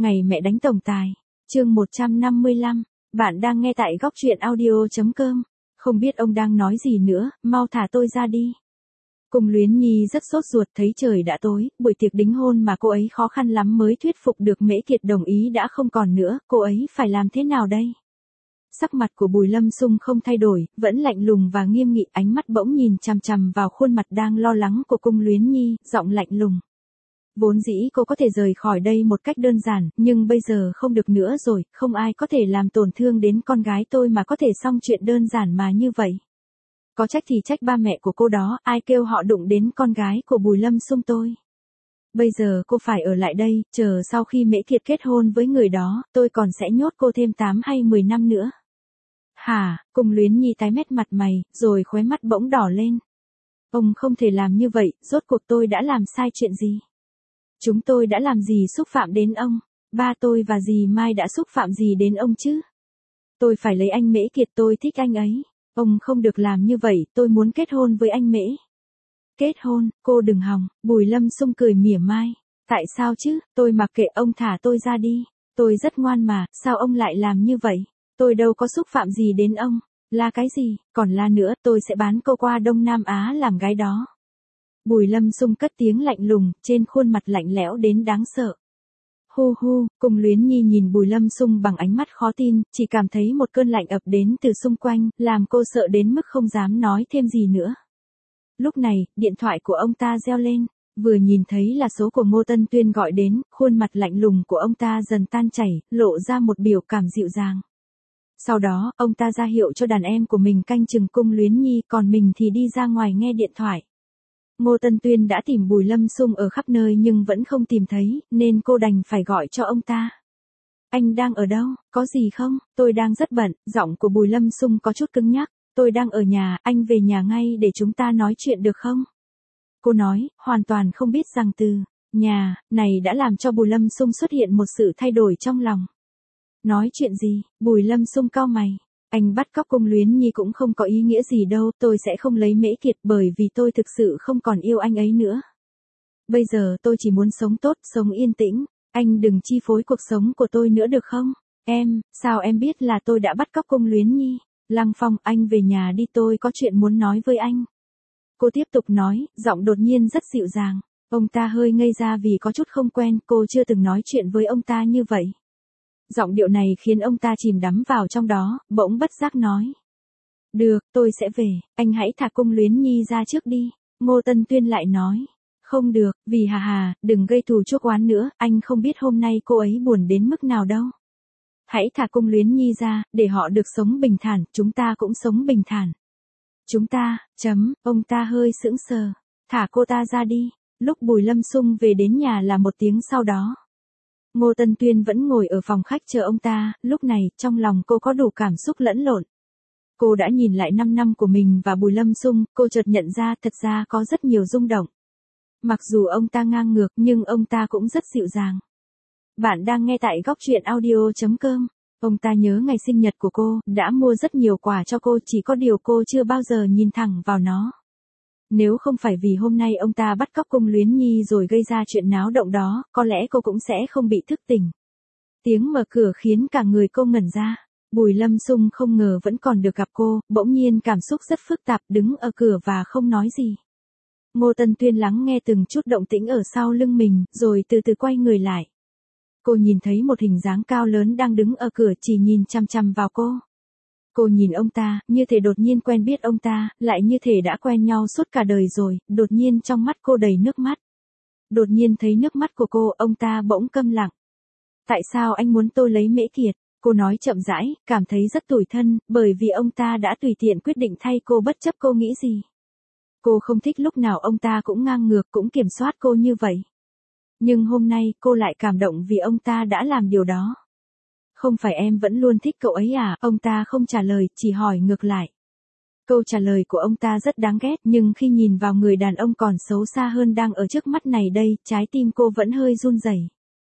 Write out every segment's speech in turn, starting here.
Ngày mẹ đánh tổng tài. Chương 155. Bạn đang nghe tại góc truyện audio.com. Không biết ông đang nói gì nữa, mau thả tôi ra đi. Cung Luyến Nhi rất sốt ruột, thấy trời đã tối, buổi tiệc đính hôn mà cô ấy khó khăn lắm mới thuyết phục được Mễ Kiệt đồng ý đã không còn nữa, cô ấy phải làm thế nào đây? Sắc mặt của Bùi Lâm Sung không thay đổi, vẫn lạnh lùng và nghiêm nghị, ánh mắt bỗng nhìn chằm chằm vào khuôn mặt đang lo lắng của Cung Luyến Nhi, giọng lạnh lùng. Vốn dĩ cô có thể rời khỏi đây một cách đơn giản, nhưng bây giờ không được nữa rồi, không ai có thể làm tổn thương đến con gái tôi mà có thể xong chuyện đơn giản mà như vậy. Có trách thì trách ba mẹ của cô đó, ai kêu họ đụng đến con gái của Bùi Lâm Sung tôi. Bây giờ cô phải ở lại đây, chờ sau khi Mễ Kiệt kết hôn với người đó, tôi còn sẽ nhốt cô thêm 8 hay 10 năm nữa. Hả? Cung Luyến Nhi tái mét mặt mày, rồi khóe mắt bỗng đỏ lên. Ông không thể làm như vậy, rốt cuộc tôi đã làm sai chuyện gì? Chúng tôi đã làm gì xúc phạm đến ông? Ba tôi và dì Mai đã xúc phạm gì đến ông chứ? Tôi phải lấy anh Mễ Kiệt, tôi thích anh ấy. Ông không được làm như vậy, tôi muốn kết hôn với anh Mễ. Kết hôn, cô đừng hòng. Bùi Lâm Sung cười mỉa mai. Tại sao chứ, tôi mặc kệ, ông thả tôi ra đi. Tôi rất ngoan mà, sao ông lại làm như vậy? Tôi đâu có xúc phạm gì đến ông. La cái gì, còn la nữa, tôi sẽ bán cô qua Đông Nam Á làm gái đó. Bùi Lâm Sung cất tiếng lạnh lùng, trên khuôn mặt lạnh lẽo đến đáng sợ. Hu hu, Cung Luyến Nhi nhìn Bùi Lâm Sung bằng ánh mắt khó tin, chỉ cảm thấy một cơn lạnh ập đến từ xung quanh, làm cô sợ đến mức không dám nói thêm gì nữa. Lúc này, điện thoại của ông ta reo lên, vừa nhìn thấy là số của Ngô Tân Tuyên gọi đến, khuôn mặt lạnh lùng của ông ta dần tan chảy, lộ ra một biểu cảm dịu dàng. Sau đó, ông ta ra hiệu cho đàn em của mình canh chừng Cung Luyến Nhi, còn mình thì đi ra ngoài nghe điện thoại. Ngô Tân Tuyên đã tìm Bùi Lâm Sung ở khắp nơi nhưng vẫn không tìm thấy, nên cô đành phải gọi cho ông ta. Anh đang ở đâu, có gì không? Tôi đang rất bận, giọng của Bùi Lâm Sung có chút cứng nhắc. Tôi đang ở nhà, anh về nhà ngay để chúng ta nói chuyện được không? Cô nói, hoàn toàn không biết rằng từ nhà này đã làm cho Bùi Lâm Sung xuất hiện một sự thay đổi trong lòng. Nói chuyện gì? Bùi Lâm Sung cau mày. Anh bắt cóc Cung Luyến Nhi cũng không có ý nghĩa gì đâu, tôi sẽ không lấy Mễ Kiệt bởi vì tôi thực sự không còn yêu anh ấy nữa. Bây giờ tôi chỉ muốn sống tốt, sống yên tĩnh, anh đừng chi phối cuộc sống của tôi nữa được không? Em, sao em biết là tôi đã bắt cóc Cung Luyến Nhi? Lăng Phong, anh về nhà đi, tôi có chuyện muốn nói với anh. Cô tiếp tục nói, giọng đột nhiên rất dịu dàng. Ông ta hơi ngây ra vì có chút không quen, cô chưa từng nói chuyện với ông ta như vậy. Giọng điệu này khiến ông ta chìm đắm vào trong đó, bỗng bất giác nói. Được, tôi sẽ về, anh hãy thả Cung Luyến Nhi ra trước đi. Ngô Tân Tuyên lại nói. Không được, vì hà, đừng gây thù chuốc oán nữa, anh không biết hôm nay cô ấy buồn đến mức nào đâu. Hãy thả Cung Luyến Nhi ra, để họ được sống bình thản, chúng ta cũng sống bình thản. Chúng ta, ông ta hơi sững sờ. Thả cô ta ra đi. Lúc Bùi Lâm Sung về đến nhà là một tiếng sau đó. Ngô Tân Tuyên vẫn ngồi ở phòng khách chờ ông ta, lúc này, trong lòng cô có đủ cảm xúc lẫn lộn. Cô đã nhìn lại 5 năm của mình và Bùi Lâm Sung, cô chợt nhận ra thật ra có rất nhiều rung động. Mặc dù ông ta ngang ngược nhưng ông ta cũng rất dịu dàng. Bạn đang nghe tại góc truyện audio.com. Ông ta nhớ ngày sinh nhật của cô, đã mua rất nhiều quà cho cô, chỉ có điều cô chưa bao giờ nhìn thẳng vào nó. Nếu không phải vì hôm nay ông ta bắt cóc Cung Luyến Nhi rồi gây ra chuyện náo động đó, có lẽ cô cũng sẽ không bị thức tỉnh. Tiếng mở cửa khiến cả người cô ngẩn ra. Bùi Lâm Sung không ngờ vẫn còn được gặp cô, bỗng nhiên cảm xúc rất phức tạp, đứng ở cửa và không nói gì. Ngô Tân Tuyên lắng nghe từng chút động tĩnh ở sau lưng mình, rồi từ từ quay người lại. Cô nhìn thấy một hình dáng cao lớn đang đứng ở cửa chỉ nhìn chằm chằm vào cô. Cô nhìn ông ta, như thể đột nhiên quen biết ông ta, lại như thể đã quen nhau suốt cả đời rồi, đột nhiên trong mắt cô đầy nước mắt. Đột nhiên thấy nước mắt của cô, ông ta bỗng câm lặng. Tại sao anh muốn tôi lấy Mễ Kiệt? Cô nói chậm rãi, cảm thấy rất tủi thân, bởi vì ông ta đã tùy tiện quyết định thay cô bất chấp cô nghĩ gì. Cô không thích lúc nào ông ta cũng ngang ngược, cũng kiểm soát cô như vậy. Nhưng hôm nay, cô lại cảm động vì ông ta đã làm điều đó. Không phải em vẫn luôn thích cậu ấy à? Ông ta không trả lời, chỉ hỏi ngược lại. Câu trả lời của ông ta rất đáng ghét, nhưng khi nhìn vào người đàn ông còn xấu xa hơn đang ở trước mắt này đây, trái tim cô vẫn hơi run rẩy.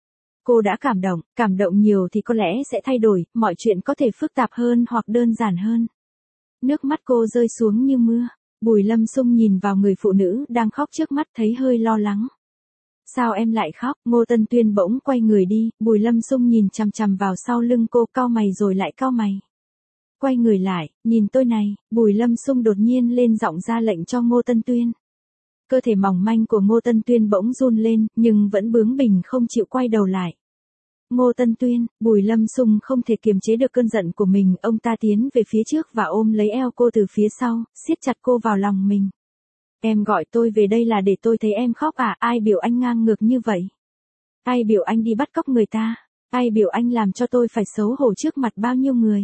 Cô đã cảm động nhiều thì có lẽ sẽ thay đổi, mọi chuyện có thể phức tạp hơn hoặc đơn giản hơn. Nước mắt cô rơi xuống như mưa. Bùi Lâm Sung nhìn vào người phụ nữ đang khóc trước mắt thấy hơi lo lắng. Sao em lại khóc? Ngô Tân Tuyên bỗng quay người đi, Bùi Lâm Xung nhìn chằm chằm vào sau lưng cô, cau mày rồi lại cau mày. Quay người lại, nhìn tôi này, Bùi Lâm Xung đột nhiên lên giọng ra lệnh cho Ngô Tân Tuyên. Cơ thể mỏng manh của Ngô Tân Tuyên bỗng run lên, nhưng vẫn bướng bỉnh không chịu quay đầu lại. Ngô Tân Tuyên, Bùi Lâm Xung không thể kiềm chế được cơn giận của mình, ông ta tiến về phía trước và ôm lấy eo cô từ phía sau, siết chặt cô vào lòng mình. Em gọi tôi về đây là để tôi thấy em khóc à? Ai biểu anh ngang ngược như vậy? Ai biểu anh đi bắt cóc người ta? Ai biểu anh làm cho tôi phải xấu hổ trước mặt bao nhiêu người?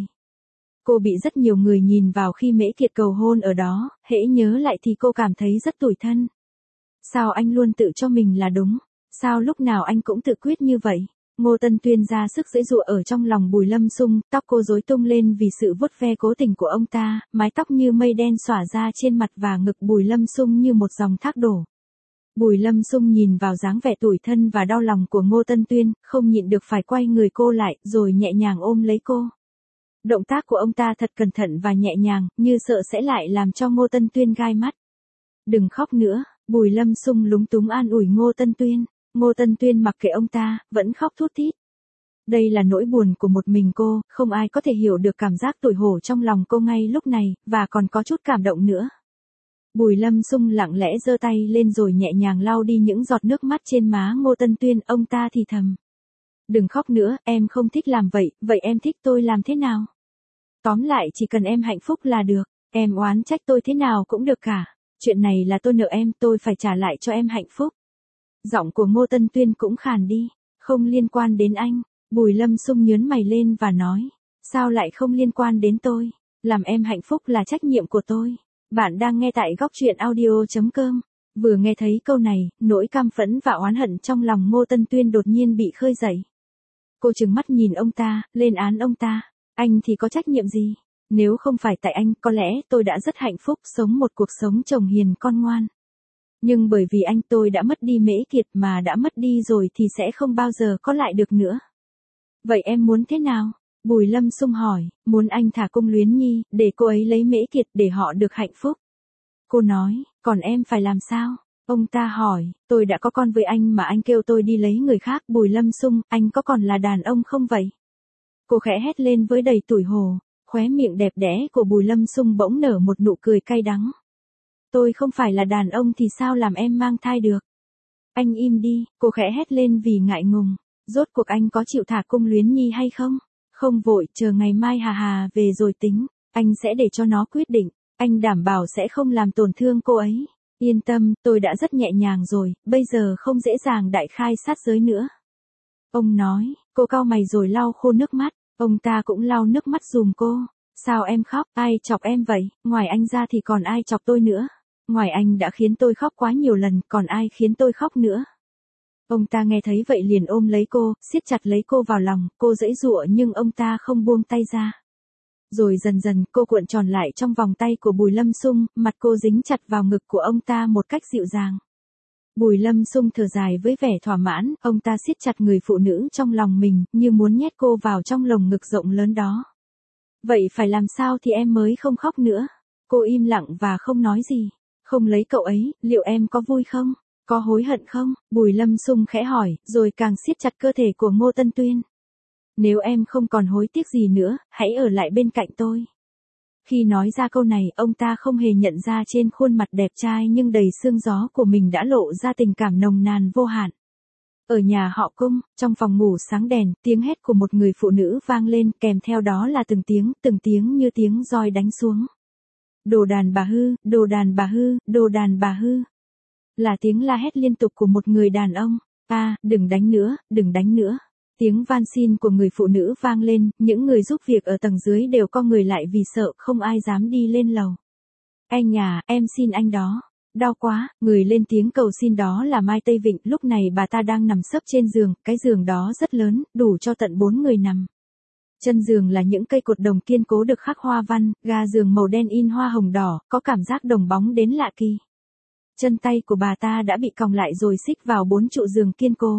Cô bị rất nhiều người nhìn vào khi Mễ Kiệt cầu hôn ở đó, hễ nhớ lại thì cô cảm thấy rất tủi thân. Sao anh luôn tự cho mình là đúng? Sao lúc nào anh cũng tự quyết như vậy? Ngô Tân Tuyên ra sức giãy giụa ở trong lòng Bùi Lâm Xung, tóc cô rối tung lên vì sự vuốt ve cố tình của ông ta, mái tóc như mây đen xõa ra trên mặt và ngực Bùi Lâm Xung như một dòng thác đổ. Bùi Lâm Xung nhìn vào dáng vẻ tủi thân và đau lòng của Ngô Tân Tuyên, không nhịn được phải quay người cô lại, rồi nhẹ nhàng ôm lấy cô. Động tác của ông ta thật cẩn thận và nhẹ nhàng, như sợ sẽ lại làm cho Ngô Tân Tuyên gai mắt. Đừng khóc nữa, Bùi Lâm Xung lúng túng an ủi Ngô Tân Tuyên. Ngô Tân Tuyên mặc kệ ông ta, vẫn khóc thút thít. Đây là nỗi buồn của một mình cô, không ai có thể hiểu được cảm giác tủi hổ trong lòng cô ngay lúc này, và còn có chút cảm động nữa. Bùi Lâm Xung lặng lẽ giơ tay lên rồi nhẹ nhàng lau đi những giọt nước mắt trên má Ngô Tân Tuyên, ông ta thì thầm. Đừng khóc nữa, em không thích làm vậy, vậy em thích tôi làm thế nào? Tóm lại chỉ cần em hạnh phúc là được, em oán trách tôi thế nào cũng được cả. Chuyện này là tôi nợ em, tôi phải trả lại cho em hạnh phúc. Giọng của Ngô Tân Tuyên cũng khàn đi, không liên quan đến anh. Bùi Lâm Xung nhớn mày lên và nói, sao lại không liên quan đến tôi? Làm em hạnh phúc là trách nhiệm của tôi. Bạn đang nghe tại góc truyện audio.com. Vừa nghe thấy câu này, nỗi căm phẫn và oán hận trong lòng Ngô Tân Tuyên đột nhiên bị khơi dậy. Cô trừng mắt nhìn ông ta, lên án ông ta. Anh thì có trách nhiệm gì? Nếu không phải tại anh, có lẽ tôi đã rất hạnh phúc sống một cuộc sống chồng hiền con ngoan. Nhưng bởi vì anh tôi đã mất đi Mễ Kiệt, mà đã mất đi rồi thì sẽ không bao giờ có lại được nữa. Vậy em muốn thế nào? Bùi Lâm Xung hỏi, muốn anh thả Cung Luyến Nhi, để cô ấy lấy Mễ Kiệt để họ được hạnh phúc. Cô nói, còn em phải làm sao? Ông ta hỏi, tôi đã có con với anh mà anh kêu tôi đi lấy người khác. Bùi Lâm Xung, anh có còn là đàn ông không vậy? Cô khẽ hét lên với đầy tủi hổ, khóe miệng đẹp đẽ của Bùi Lâm Xung bỗng nở một nụ cười cay đắng. Tôi không phải là đàn ông thì sao làm em mang thai được? Anh im đi, cô khẽ hét lên vì ngại ngùng. Rốt cuộc anh có chịu thả Cung Luyến Nhi hay không? Không vội, chờ ngày mai Hà Hà về rồi tính. Anh sẽ để cho nó quyết định. Anh đảm bảo sẽ không làm tổn thương cô ấy. Yên tâm, tôi đã rất nhẹ nhàng rồi, bây giờ không dễ dàng đại khai sát giới nữa. Ông nói, cô cau mày rồi lau khô nước mắt. Ông ta cũng lau nước mắt giùm cô. Sao em khóc, ai chọc em vậy? Ngoài anh ra thì còn ai chọc tôi nữa? Ngoài anh đã khiến tôi khóc quá nhiều lần, còn ai khiến tôi khóc nữa? Ông ta nghe thấy vậy liền ôm lấy cô, siết chặt lấy cô vào lòng, cô giãy giụa nhưng ông ta không buông tay ra. Rồi dần dần cô cuộn tròn lại trong vòng tay của Bùi Lâm Xung, mặt cô dính chặt vào ngực của ông ta một cách dịu dàng. Bùi Lâm Xung thở dài với vẻ thỏa mãn, ông ta siết chặt người phụ nữ trong lòng mình, như muốn nhét cô vào trong lồng ngực rộng lớn đó. Vậy phải làm sao thì em mới không khóc nữa? Cô im lặng và không nói gì. Không lấy cậu ấy, liệu em có vui không? Có hối hận không? Bùi Lâm Xung khẽ hỏi, rồi càng siết chặt cơ thể của Ngô Tân Tuyên. Nếu em không còn hối tiếc gì nữa, hãy ở lại bên cạnh tôi. Khi nói ra câu này, ông ta không hề nhận ra trên khuôn mặt đẹp trai nhưng đầy sương gió của mình đã lộ ra tình cảm nồng nàn vô hạn. Ở nhà họ Cung, trong phòng ngủ sáng đèn, tiếng hét của một người phụ nữ vang lên, kèm theo đó là từng tiếng như tiếng roi đánh xuống. Đồ đàn bà hư, đồ đàn bà hư, đồ đàn bà hư. Là tiếng la hét liên tục của một người đàn ông. Đừng đánh nữa, đừng đánh nữa. Tiếng van xin của người phụ nữ vang lên, những người giúp việc ở tầng dưới đều co người lại vì sợ không ai dám đi lên lầu. Anh à, em xin anh đó. Đau quá, người lên tiếng cầu xin đó là Mai Tây Vịnh, lúc này bà ta đang nằm sấp trên giường, cái giường đó rất lớn, đủ cho tận 4 người nằm. Chân giường là những cây cột đồng kiên cố được khắc hoa văn, ga giường màu đen in hoa hồng đỏ, có cảm giác đồng bóng đến lạ kỳ. Chân tay của bà ta đã bị còng lại rồi xích vào 4 trụ giường kiên cố.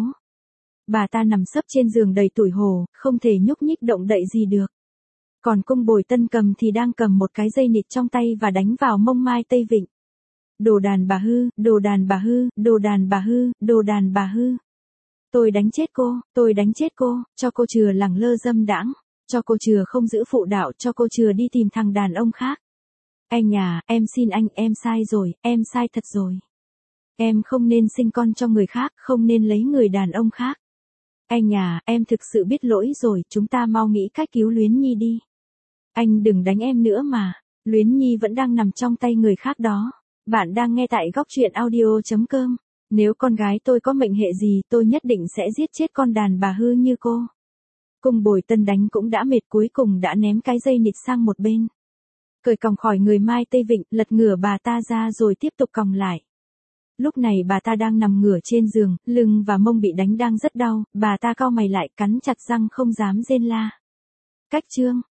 Bà ta nằm sấp trên giường đầy tủi hổ, không thể nhúc nhích động đậy gì được. Còn Cung Bồi Tân Cầm thì đang cầm một cái dây nịt trong tay và đánh vào mông Mai Tây Vịnh. Đồ đàn bà hư, đồ đàn bà hư, đồ đàn bà hư, đồ đàn bà hư. Tôi đánh chết cô, tôi đánh chết cô, cho cô chừa lẳng lơ dâm đãng, cho cô chừa không giữ phụ đạo, cho cô chừa đi tìm thằng đàn ông khác. Anh à, em xin anh, em sai rồi, em sai thật rồi. Em không nên sinh con cho người khác, không nên lấy người đàn ông khác. Anh à, em thực sự biết lỗi rồi, chúng ta mau nghĩ cách cứu Luyến Nhi đi. Anh đừng đánh em nữa mà, Luyến Nhi vẫn đang nằm trong tay người khác đó. Bạn đang nghe tại góc truyện audio.com. Nếu con gái tôi có mệnh hệ gì, tôi nhất định sẽ giết chết con đàn bà hư như cô. Cung Bồi Tân đánh cũng đã mệt, cuối cùng đã ném cái dây nịt sang một bên. Cởi còng khỏi người Mai Tây Vịnh, lật ngửa bà ta ra rồi tiếp tục còng lại. Lúc này bà ta đang nằm ngửa trên giường, lưng và mông bị đánh đang rất đau, bà ta cau mày lại, cắn chặt răng không dám rên la. Cách chương